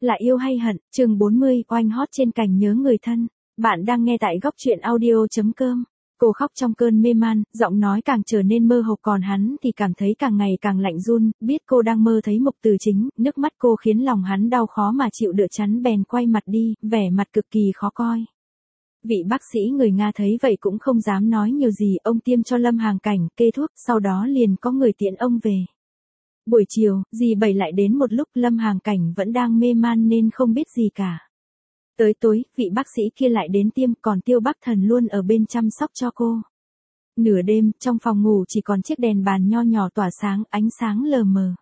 Là yêu hay hận, chương 40, oanh hot trên cành nhớ người thân. Bạn đang nghe tại góc truyện audio.com. Cô khóc trong cơn mê man, giọng nói càng trở nên mơ hồ, còn hắn thì cảm thấy càng ngày càng lạnh run, biết cô đang mơ thấy Mục Từ Chính, nước mắt cô khiến lòng hắn đau khó mà chịu đựng, chắn bèn quay mặt đi, vẻ mặt cực kỳ khó coi. Vị bác sĩ người Nga thấy vậy cũng không dám nói nhiều gì, ông tiêm cho Lâm Hàng Cảnh, kê thuốc, sau đó liền có người tiễn ông về. Buổi chiều, dì Bảy lại đến một lúc Lâm Hàng Cảnh vẫn đang mê man nên không biết gì cả. Tới tối, vị bác sĩ kia lại đến tiêm, còn Tiêu Bắc Thần luôn ở bên chăm sóc cho cô. Nửa đêm, trong phòng ngủ chỉ còn chiếc đèn bàn nho nhỏ tỏa sáng, ánh sáng lờ mờ.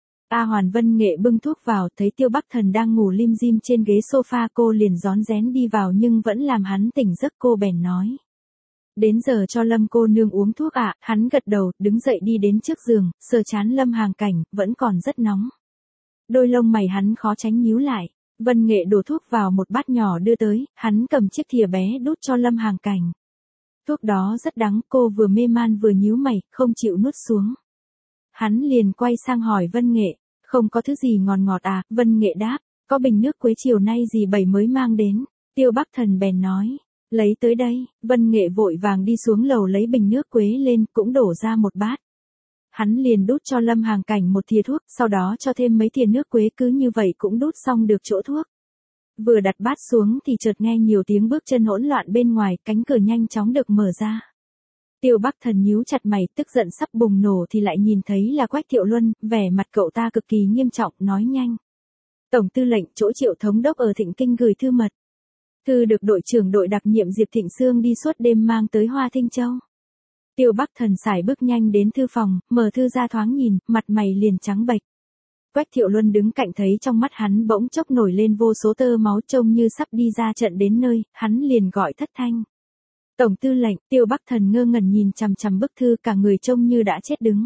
A Hoàn Vân Nghệ bưng thuốc vào, thấy Tiêu Bắc Thần đang ngủ lim dim trên ghế sofa, cô liền rón rén đi vào nhưng vẫn làm hắn tỉnh giấc, cô bèn nói. Đến giờ cho Lâm cô nương uống thuốc ạ, hắn gật đầu, đứng dậy đi đến trước giường, sờ trán Lâm Hàng Cảnh, vẫn còn rất nóng. Đôi lông mày hắn khó tránh nhíu lại, Vân Nghệ đổ thuốc vào một bát nhỏ đưa tới, hắn cầm chiếc thìa bé đút cho Lâm Hàng Cảnh. Thuốc đó rất đắng, cô vừa mê man vừa nhíu mày, không chịu nuốt xuống. Hắn liền quay sang hỏi Vân Nghệ, không có thứ gì ngọt ngọt à, Vân Nghệ đáp, có bình nước quế chiều nay dì Bảy mới mang đến, Tiêu Bắc Thần bèn nói. Lấy tới đây, Vân Nghệ vội vàng đi xuống lầu lấy bình nước quế lên, cũng đổ ra một bát. Hắn liền đút cho Lâm Hàng Cảnh một thìa thuốc, sau đó cho thêm mấy thìa nước quế, cứ như vậy cũng đút xong được chỗ thuốc. Vừa đặt bát xuống thì chợt nghe nhiều tiếng bước chân hỗn loạn bên ngoài, cánh cửa nhanh chóng được mở ra. Tiêu Bắc Thần nhíu chặt mày, tức giận sắp bùng nổ thì lại nhìn thấy là Quách Thiệu Luân, vẻ mặt cậu ta cực kỳ nghiêm trọng, nói nhanh. Tổng tư lệnh chỗ Triệu thống đốc ở Thịnh Kinh gửi thư mật. Thư được đội trưởng đội đặc nhiệm Diệp Thịnh Sương đi suốt đêm mang tới Hoa Thinh Châu. Tiêu Bắc Thần sải bước nhanh đến thư phòng, mở thư ra thoáng nhìn, mặt mày liền trắng bệch. Quách Thiệu Luân đứng cạnh thấy trong mắt hắn bỗng chốc nổi lên vô số tơ máu, trông như sắp đi ra trận đến nơi, hắn liền gọi thất thanh. Tổng tư lệnh, Tiêu Bắc Thần ngơ ngẩn nhìn chằm chằm bức thư, cả người trông như đã chết đứng.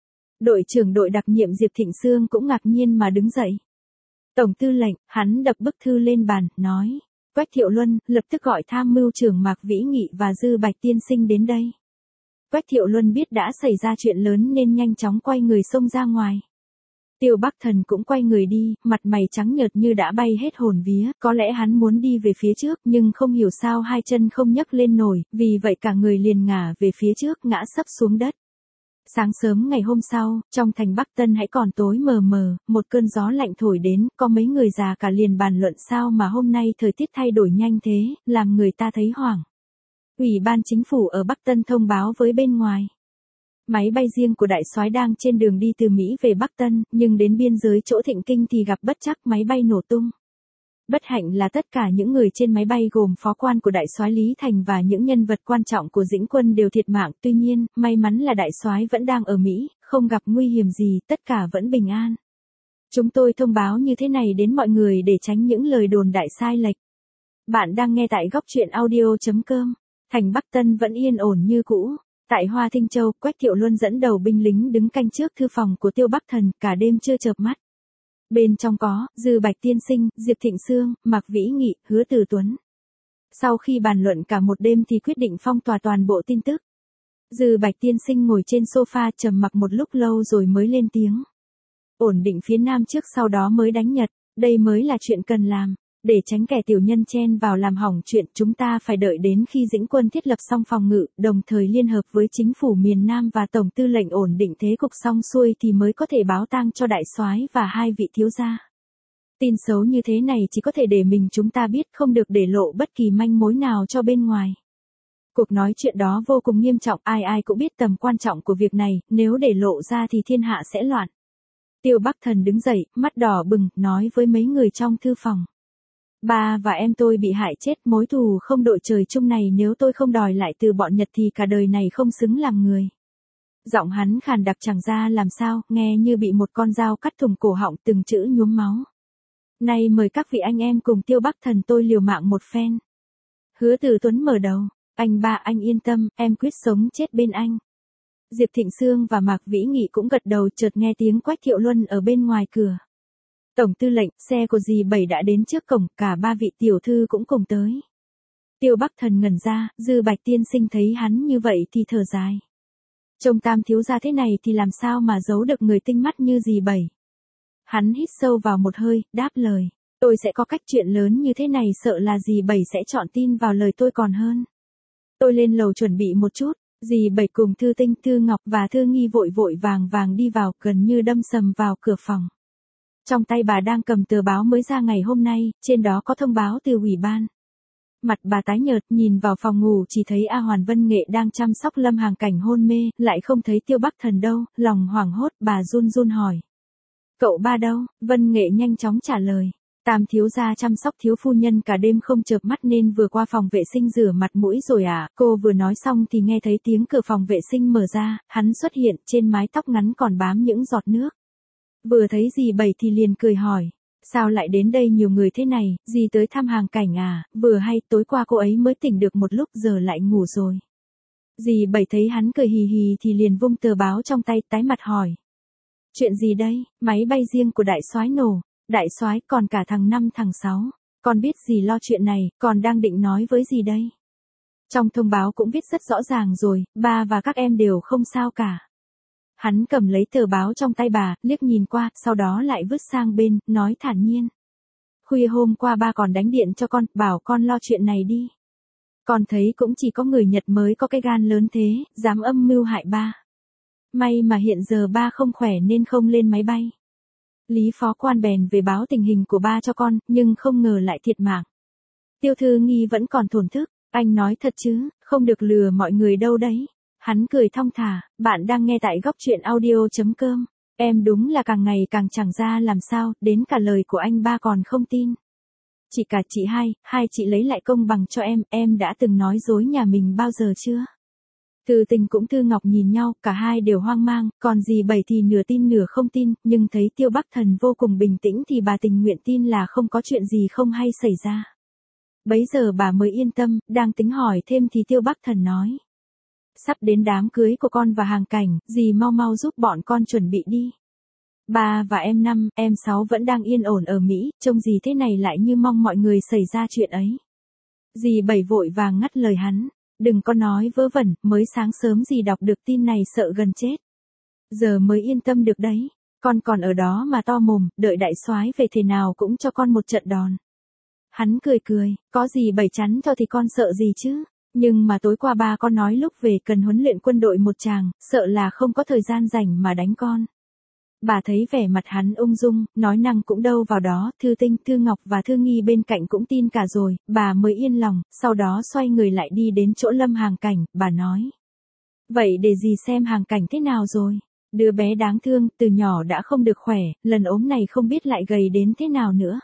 Đội trưởng đội đặc nhiệm Diệp Thịnh Sương cũng ngạc nhiên mà đứng dậy. Tổng tư lệnh, hắn đập bức thư lên bàn, nói. Quách Thiệu Luân, lập tức gọi tham mưu trưởng Mạc Vĩ Nghị và Dư Bạch tiên sinh đến đây. Quách Thiệu Luân biết đã xảy ra chuyện lớn nên nhanh chóng quay người xông ra ngoài. Tiêu Bắc Thần cũng quay người đi, mặt mày trắng nhợt như đã bay hết hồn vía, có lẽ hắn muốn đi về phía trước nhưng không hiểu sao hai chân không nhấc lên nổi, vì vậy cả người liền ngả về phía trước, ngã sấp xuống đất. Sáng sớm ngày hôm sau, trong thành Bắc Tân hãy còn tối mờ mờ, một cơn gió lạnh thổi đến, có mấy người già cả liền bàn luận sao mà hôm nay thời tiết thay đổi nhanh thế, làm người ta thấy hoảng. Ủy ban chính phủ ở Bắc Tân thông báo với bên ngoài. Máy bay riêng của đại soái đang trên đường đi từ Mỹ về Bắc Tân, nhưng đến biên giới chỗ Thịnh Kinh thì gặp bất trắc, máy bay nổ tung. Bất hạnh là tất cả những người trên máy bay gồm phó quan của đại soái Lý Thành và những nhân vật quan trọng của Dĩnh Quân đều thiệt mạng, tuy nhiên, may mắn là đại soái vẫn đang ở Mỹ, không gặp nguy hiểm gì, tất cả vẫn bình an. Chúng tôi thông báo như thế này đến mọi người để tránh những lời đồn đại sai lệch. Bạn đang nghe tại góc truyện audio.com. Thành Bắc Tân vẫn yên ổn như cũ. Tại Hoa Thinh Châu, Quách Thiệu Luân dẫn đầu binh lính đứng canh trước thư phòng của Tiêu Bắc Thần, cả đêm chưa chợp mắt. Bên trong có, Dư Bạch tiên sinh, Diệp Thịnh Sương, Mạc Vĩ Nghị, Hứa Từ Tuấn. Sau khi bàn luận cả một đêm thì quyết định phong tỏa toàn bộ tin tức. Dư Bạch tiên sinh ngồi trên sofa trầm mặc một lúc lâu rồi mới lên tiếng. Ổn định phía Nam trước sau đó mới đánh Nhật, đây mới là chuyện cần làm. Để tránh kẻ tiểu nhân chen vào làm hỏng chuyện, chúng ta phải đợi đến khi Dĩnh Quân thiết lập xong phòng ngự, đồng thời liên hợp với chính phủ miền Nam và tổng tư lệnh ổn định thế cục xong xuôi thì mới có thể báo tang cho đại soái và hai vị thiếu gia. Tin xấu như thế này chỉ có thể để mình chúng ta biết, không được để lộ bất kỳ manh mối nào cho bên ngoài. Cuộc nói chuyện đó vô cùng nghiêm trọng, ai ai cũng biết tầm quan trọng của việc này, nếu để lộ ra thì thiên hạ sẽ loạn. Tiêu Bắc Thần đứng dậy, mắt đỏ bừng, nói với mấy người trong thư phòng. Ba và em tôi bị hại chết, mối thù không đội trời chung này nếu tôi không đòi lại từ bọn Nhật thì cả đời này không xứng làm người. Giọng hắn khàn đặc chẳng ra làm sao, nghe như bị một con dao cắt thủng cổ họng, từng chữ nhuốm máu. Nay mời các vị anh em cùng Tiêu Bắc Thần tôi liều mạng một phen. Hứa Từ Tuấn mở đầu, anh ba anh yên tâm, em quyết sống chết bên anh. Diệp Thịnh Sương và Mạc Vĩ Nghị cũng gật đầu, chợt nghe tiếng Quách Thiệu Luân ở bên ngoài cửa. Tổng tư lệnh, xe của dì Bảy đã đến trước cổng, cả ba vị tiểu thư cũng cùng tới. Tiêu Bắc Thần ngẩn ra, Dư Bạch tiên sinh thấy hắn như vậy thì thở dài. Trông Tam thiếu gia thế này thì làm sao mà giấu được người tinh mắt như dì Bảy. Hắn hít sâu vào một hơi, đáp lời. Tôi sẽ có cách, chuyện lớn như thế này sợ là dì Bảy sẽ chọn tin vào lời tôi còn hơn. Tôi lên lầu chuẩn bị một chút, dì Bảy cùng Thư Tinh, Thư Ngọc và Thư Nghi vội vội vàng vàng đi vào, gần như đâm sầm vào cửa phòng. Trong tay bà đang cầm tờ báo mới ra ngày hôm nay, trên đó có thông báo từ ủy ban. Mặt bà tái nhợt, nhìn vào phòng ngủ chỉ thấy A Hoàn Vân Nghệ đang chăm sóc Lâm Hàng Cảnh hôn mê, lại không thấy Tiêu Bắc Thần đâu, lòng hoảng hốt, bà run run hỏi. Cậu ba đâu? Vân Nghệ nhanh chóng trả lời. Tam thiếu gia chăm sóc thiếu phu nhân cả đêm không chợp mắt nên vừa qua phòng vệ sinh rửa mặt mũi rồi à. Cô vừa nói xong thì nghe thấy tiếng cửa phòng vệ sinh mở ra, hắn xuất hiện, trên mái tóc ngắn còn bám những giọt nước. Vừa thấy dì Bảy thì liền cười hỏi. Sao lại đến đây nhiều người thế này, dì tới thăm Hàng Cảnh à, vừa hay tối qua cô ấy mới tỉnh được một lúc giờ lại ngủ rồi. Dì Bảy thấy hắn cười hì hì thì liền vung tờ báo trong tay, tái mặt hỏi. Chuyện gì đây? Máy bay riêng của đại soái nổ. Đại soái còn cả thằng 5 thằng 6. Con biết gì lo chuyện này, còn đang định nói với gì đây? Trong thông báo cũng viết rất rõ ràng rồi, ba và các em đều không sao cả. Hắn cầm lấy tờ báo trong tay bà, liếc nhìn qua, sau đó lại vứt sang bên, nói thản nhiên. Khuya hôm qua ba còn đánh điện cho con, bảo con lo chuyện này đi. Con thấy cũng chỉ có người Nhật mới có cái gan lớn thế, dám âm mưu hại ba. May mà hiện giờ ba không khỏe nên không lên máy bay. Lý phó quan bèn về báo tình hình của ba cho con, nhưng không ngờ lại thiệt mạng. Tiêu Thư Nghi vẫn còn thổn thức, anh nói thật chứ, không được lừa mọi người đâu đấy. Hắn cười thong thả, bạn đang nghe tại góc truyện audio.com. Em đúng là càng ngày càng chẳng ra làm sao, đến cả lời của anh ba còn không tin. Chỉ cả chị hai chị lấy lại công bằng cho em đã từng nói dối nhà mình bao giờ chưa? Thư Tình cũng Thư Ngọc nhìn nhau, cả hai đều hoang mang, còn dì Bảy thì nửa tin nửa không tin, nhưng thấy Tiêu Bắc Thần vô cùng bình tĩnh thì bà tình nguyện tin là không có chuyện gì không hay xảy ra. Bấy giờ bà mới yên tâm, đang tính hỏi thêm thì Tiêu Bắc Thần nói. Sắp đến đám cưới của con và Hàng Cảnh, dì mau mau giúp bọn con chuẩn bị đi. Ba và em 5, em 6 vẫn đang yên ổn ở Mỹ, trông gì thế này lại như mong mọi người xảy ra chuyện ấy. Dì Bảy vội vàng ngắt lời hắn. Đừng có nói vớ vẩn, mới sáng sớm dì đọc được tin này sợ gần chết. Giờ mới yên tâm được đấy, con còn ở đó mà to mồm, đợi đại soái về thế nào cũng cho con một trận đòn. Hắn cười, có gì Bảy chắn cho thì con sợ gì chứ, nhưng mà tối qua ba con nói lúc về cần huấn luyện quân đội một chàng, sợ là không có thời gian rảnh mà đánh con. Bà thấy vẻ mặt hắn ung dung, nói năng cũng đâu vào đó, Thư Tinh, Thư Ngọc và Thư Nghi bên cạnh cũng tin cả rồi, bà mới yên lòng, sau đó xoay người lại đi đến chỗ Lâm Hàng Cảnh, bà nói. Vậy để dì xem Hàng Cảnh thế nào rồi, đứa bé đáng thương, từ nhỏ đã không được khỏe, lần ốm này không biết lại gầy đến thế nào nữa.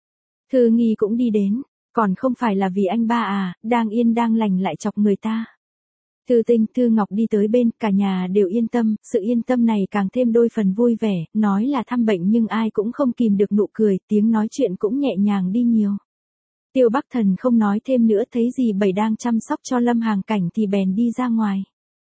Thư Nghi cũng đi đến, còn không phải là vì anh ba à, đang yên đang lành lại chọc người ta. Thư Tinh, Thư Ngọc đi tới bên, cả nhà đều yên tâm, sự yên tâm này càng thêm đôi phần vui vẻ, nói là thăm bệnh nhưng ai cũng không kìm được nụ cười, tiếng nói chuyện cũng nhẹ nhàng đi nhiều. Tiêu Bắc Thần không nói thêm nữa, thấy dì Bảy đang chăm sóc cho Lâm Hàng Cảnh thì bèn đi ra ngoài.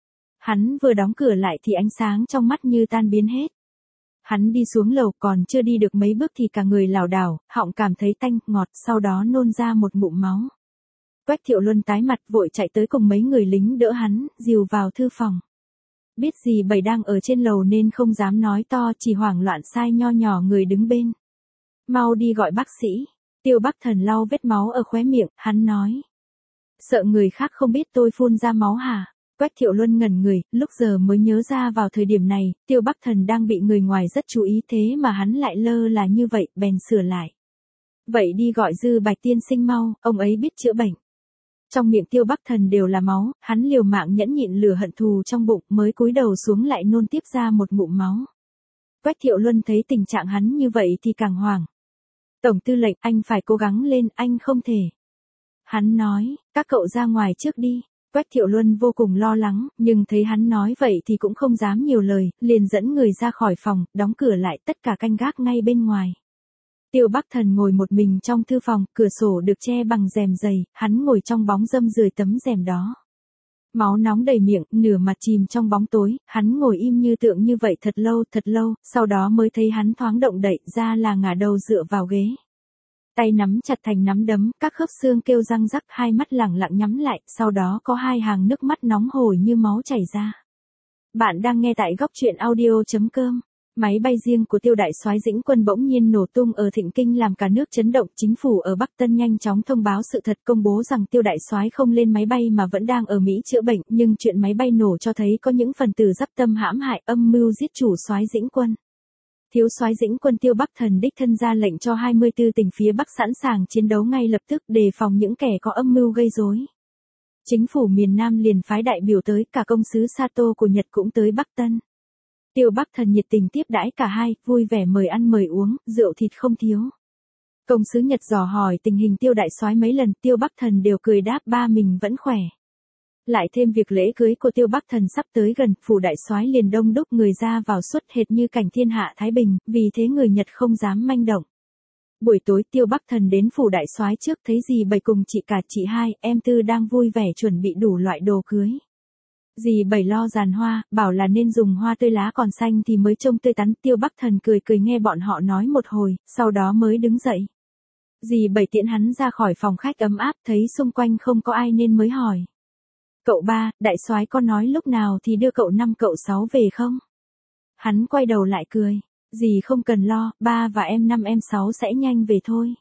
Hắn vừa đóng cửa lại thì ánh sáng trong mắt như tan biến hết. Hắn đi xuống lầu còn chưa đi được mấy bước thì cả người lảo đảo, họng cảm thấy tanh, ngọt, sau đó nôn ra một ngụm máu. Quách Thiệu Luân tái mặt vội chạy tới cùng mấy người lính đỡ hắn, dìu vào thư phòng. Biết dì Bảy đang ở trên lầu nên không dám nói to, chỉ hoảng loạn sai nho nhỏ người đứng bên. Mau đi gọi bác sĩ. Tiêu Bắc Thần lau vết máu ở khóe miệng, hắn nói. Sợ người khác không biết tôi phun ra máu hả? Quách Thiệu Luân ngẩn người, lúc giờ mới nhớ ra vào thời điểm này, Tiêu Bắc Thần đang bị người ngoài rất chú ý thế mà hắn lại lơ là như vậy, bèn sửa lại. Vậy đi gọi Dư Bạch tiên sinh mau, ông ấy biết chữa bệnh. Trong miệng Tiêu Bắc Thần đều là máu, hắn liều mạng nhẫn nhịn lửa hận thù trong bụng mới cúi đầu xuống lại nôn tiếp ra một ngụm máu. Quách Thiệu Luân thấy tình trạng hắn như vậy thì càng hoảng. Tổng tư lệnh, anh phải cố gắng lên, anh không thể. Hắn nói, các cậu ra ngoài trước đi. Quách Thiệu Luân vô cùng lo lắng, nhưng thấy hắn nói vậy thì cũng không dám nhiều lời, liền dẫn người ra khỏi phòng, đóng cửa lại, tất cả canh gác ngay bên ngoài. Tiêu Bắc Thần ngồi một mình trong thư phòng, cửa sổ được che bằng rèm dày, hắn ngồi trong bóng râm dưới tấm rèm đó. Máu nóng đầy miệng, nửa mặt chìm trong bóng tối, hắn ngồi im như tượng như vậy thật lâu, sau đó mới thấy hắn thoáng động đậy ra là ngả đầu dựa vào ghế. Tay nắm chặt thành nắm đấm, các khớp xương kêu răng rắc, hai mắt lẳng lặng nhắm lại, sau đó có hai hàng nước mắt nóng hổi như máu chảy ra. Bạn đang nghe tại góc truyện audio.com. Máy bay riêng của Tiêu đại soái Dĩnh Quân bỗng nhiên nổ tung ở Thịnh Kinh làm cả nước chấn động, chính phủ ở Bắc Tân nhanh chóng thông báo sự thật, công bố rằng Tiêu đại soái không lên máy bay mà vẫn đang ở Mỹ chữa bệnh, nhưng chuyện máy bay nổ cho thấy có những phần tử dắp tâm hãm hại, âm mưu giết chủ soái Dĩnh Quân. Thiếu soái Dĩnh Quân Tiêu Bắc Thần đích thân ra lệnh cho 24 tỉnh phía Bắc sẵn sàng chiến đấu ngay lập tức, đề phòng những kẻ có âm mưu gây rối. Chính phủ miền Nam liền phái đại biểu tới, cả công sứ Sato của Nhật cũng tới Bắc Tân. Tiêu Bắc Thần nhiệt tình tiếp đãi cả hai, vui vẻ mời ăn mời uống, rượu thịt không thiếu. Công sứ Nhật dò hỏi tình hình Tiêu đại soái mấy lần, Tiêu Bắc Thần đều cười đáp ba mình vẫn khỏe. Lại thêm việc lễ cưới của Tiêu Bắc Thần sắp tới gần, phủ đại soái liền đông đúc người ra vào suốt hệt như cảnh thiên hạ thái bình, vì thế người Nhật không dám manh động. Buổi tối Tiêu Bắc Thần đến phủ đại soái trước, thấy dì Bảy cùng chị cả chị hai, em Tư đang vui vẻ chuẩn bị đủ loại đồ cưới. Dì Bảy lo dàn hoa, bảo là nên dùng hoa tươi lá còn xanh thì mới trông tươi tắn. Tiêu Bắc Thần cười cười nghe bọn họ nói một hồi, sau đó mới đứng dậy. Dì Bảy tiễn hắn ra khỏi phòng khách ấm áp, thấy xung quanh không có ai nên mới hỏi. Cậu ba, đại soái có nói lúc nào thì đưa cậu 5 cậu 6 về không? Hắn quay đầu lại cười. Dì không cần lo, ba và em 5 em 6 sẽ nhanh về thôi.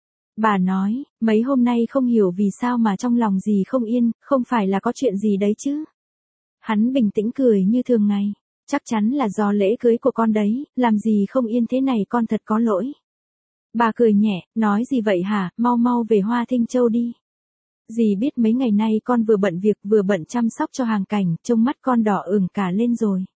Bà nói, mấy hôm nay không hiểu vì sao mà trong lòng dì không yên, không phải là có chuyện gì đấy chứ? Hắn bình tĩnh cười như thường ngày. Chắc chắn là do lễ cưới của con đấy, làm gì không yên thế này con thật có lỗi. Bà cười nhẹ, nói gì vậy hả, mau mau về Hoa Thinh Châu đi. Dì biết mấy ngày nay con vừa bận việc vừa bận chăm sóc cho Hàng Cảnh, trông mắt con đỏ ửng cả lên rồi.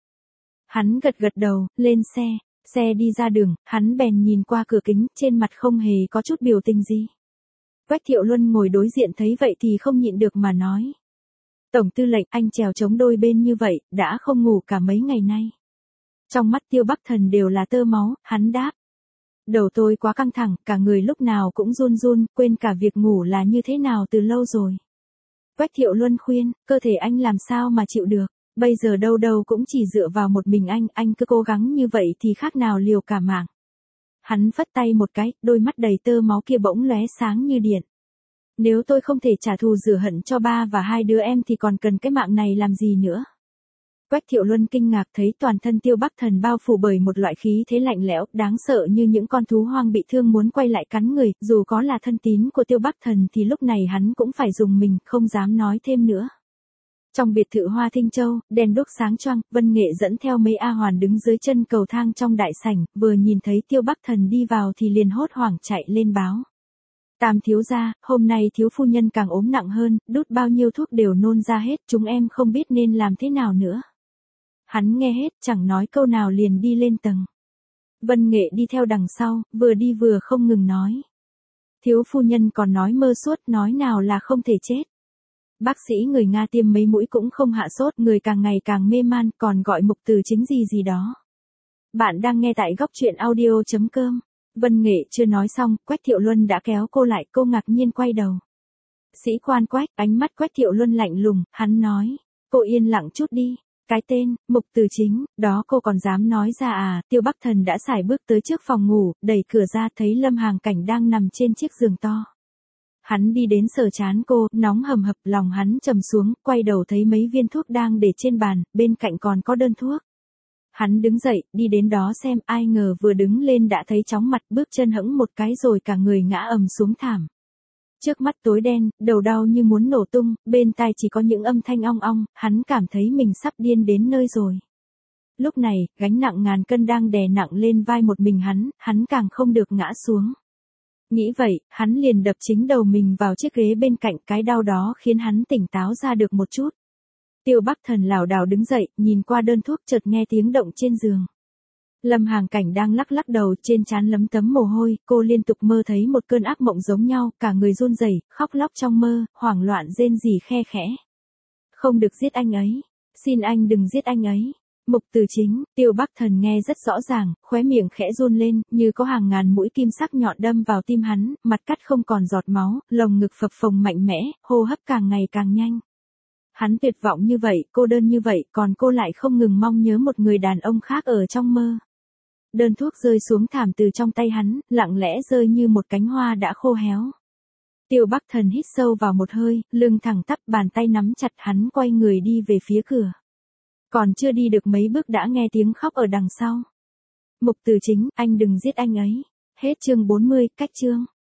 Hắn gật gật đầu, lên xe. Xe đi ra đường, hắn bèn nhìn qua cửa kính, trên mặt không hề có chút biểu tình gì. Quách Thiệu Luân ngồi đối diện thấy vậy thì không nhịn được mà nói. Tổng tư lệnh, anh trèo chống đôi bên như vậy, đã không ngủ cả mấy ngày nay. Trong mắt Tiêu Bắc Thần đều là tơ máu, hắn đáp. Đầu tôi quá căng thẳng, cả người lúc nào cũng run run, quên cả việc ngủ là như thế nào từ lâu rồi. Quách Thiệu Luân khuyên, cơ thể anh làm sao mà chịu được, bây giờ đâu đâu cũng chỉ dựa vào một mình anh cứ cố gắng như vậy thì khác nào liều cả mạng. Hắn phất tay một cái, đôi mắt đầy tơ máu kia bỗng lóe sáng như điện. Nếu tôi không thể trả thù rửa hận cho ba và hai đứa em thì còn cần cái mạng này làm gì nữa. Quách Thiệu Luân kinh ngạc thấy toàn thân Tiêu Bắc Thần bao phủ bởi một loại khí thế lạnh lẽo, đáng sợ như những con thú hoang bị thương muốn quay lại cắn người, dù có là thân tín của Tiêu Bắc Thần thì lúc này hắn cũng phải dùng mình, không dám nói thêm nữa. Trong biệt thự Hoa Thinh Châu, đèn đuốc sáng choang, Vân Nghệ dẫn theo mấy A Hoàn đứng dưới chân cầu thang trong đại sảnh, vừa nhìn thấy Tiêu Bắc Thần đi vào thì liền hốt hoảng chạy lên báo. Tam thiếu gia, hôm nay thiếu phu nhân càng ốm nặng hơn, đút bao nhiêu thuốc đều nôn ra hết, chúng em không biết nên làm thế nào nữa. Hắn nghe hết, chẳng nói câu nào liền đi lên tầng. Vân Nghệ đi theo đằng sau, vừa đi vừa không ngừng nói. Thiếu phu nhân còn nói mơ suốt, nói nào là không thể chết. Bác sĩ người Nga tiêm mấy mũi cũng không hạ sốt, người càng ngày càng mê man, còn gọi mục từ chính gì gì đó. Bạn đang nghe tại góc truyện audio.com. Vân Nghệ chưa nói xong, Quách Thiệu Luân đã kéo cô lại, cô ngạc nhiên quay đầu. Sĩ quan Quách, ánh mắt Quách Thiệu Luân lạnh lùng, hắn nói. Cô yên lặng chút đi. Cái tên, mục từ chính, đó cô còn dám nói ra à? Tiêu Bắc Thần đã sải bước tới trước phòng ngủ, đẩy cửa ra thấy Lâm Hàng Cảnh đang nằm trên chiếc giường to. Hắn đi đến sờ trán cô, nóng hầm hập, lòng hắn trầm xuống, quay đầu thấy mấy viên thuốc đang để trên bàn, bên cạnh còn có đơn thuốc. Hắn đứng dậy, đi đến đó xem, ai ngờ vừa đứng lên đã thấy chóng mặt, bước chân hẫng một cái rồi cả người ngã ầm xuống thảm. Trước mắt tối đen, đầu đau như muốn nổ tung, bên tai chỉ có những âm thanh ong ong, hắn cảm thấy mình sắp điên đến nơi rồi. Lúc này, gánh nặng ngàn cân đang đè nặng lên vai một mình hắn càng không được ngã xuống. Nghĩ vậy, hắn liền đập chính đầu mình vào chiếc ghế bên cạnh, cái đau đó khiến hắn tỉnh táo ra được một chút. Tiêu Bắc Thần lảo đảo đứng dậy, nhìn qua đơn thuốc chợt nghe tiếng động trên giường. Lâm Hàng Cảnh đang lắc lắc đầu, trên trán lấm tấm mồ hôi, cô liên tục mơ thấy một cơn ác mộng giống nhau, cả người run rẩy, khóc lóc trong mơ, hoảng loạn rên rỉ khe khẽ. Không được giết anh ấy, xin anh đừng giết anh ấy. Mục từ chính, Tiêu Bắc Thần nghe rất rõ ràng, khóe miệng khẽ run lên, như có hàng ngàn mũi kim sắc nhọn đâm vào tim hắn, mặt cắt không còn giọt máu, lồng ngực phập phồng mạnh mẽ, hô hấp càng ngày càng nhanh. Hắn tuyệt vọng như vậy, cô đơn như vậy, còn cô lại không ngừng mong nhớ một người đàn ông khác ở trong mơ. Đơn thuốc rơi xuống thảm từ trong tay hắn, lặng lẽ rơi như một cánh hoa đã khô héo. Tiêu Bắc Thần hít sâu vào một hơi, lưng thẳng tắp, bàn tay nắm chặt, hắn quay người đi về phía cửa. Còn chưa đi được mấy bước đã nghe tiếng khóc ở đằng sau. Mục từ chính, anh đừng giết anh ấy. Hết chương 40, cách chương.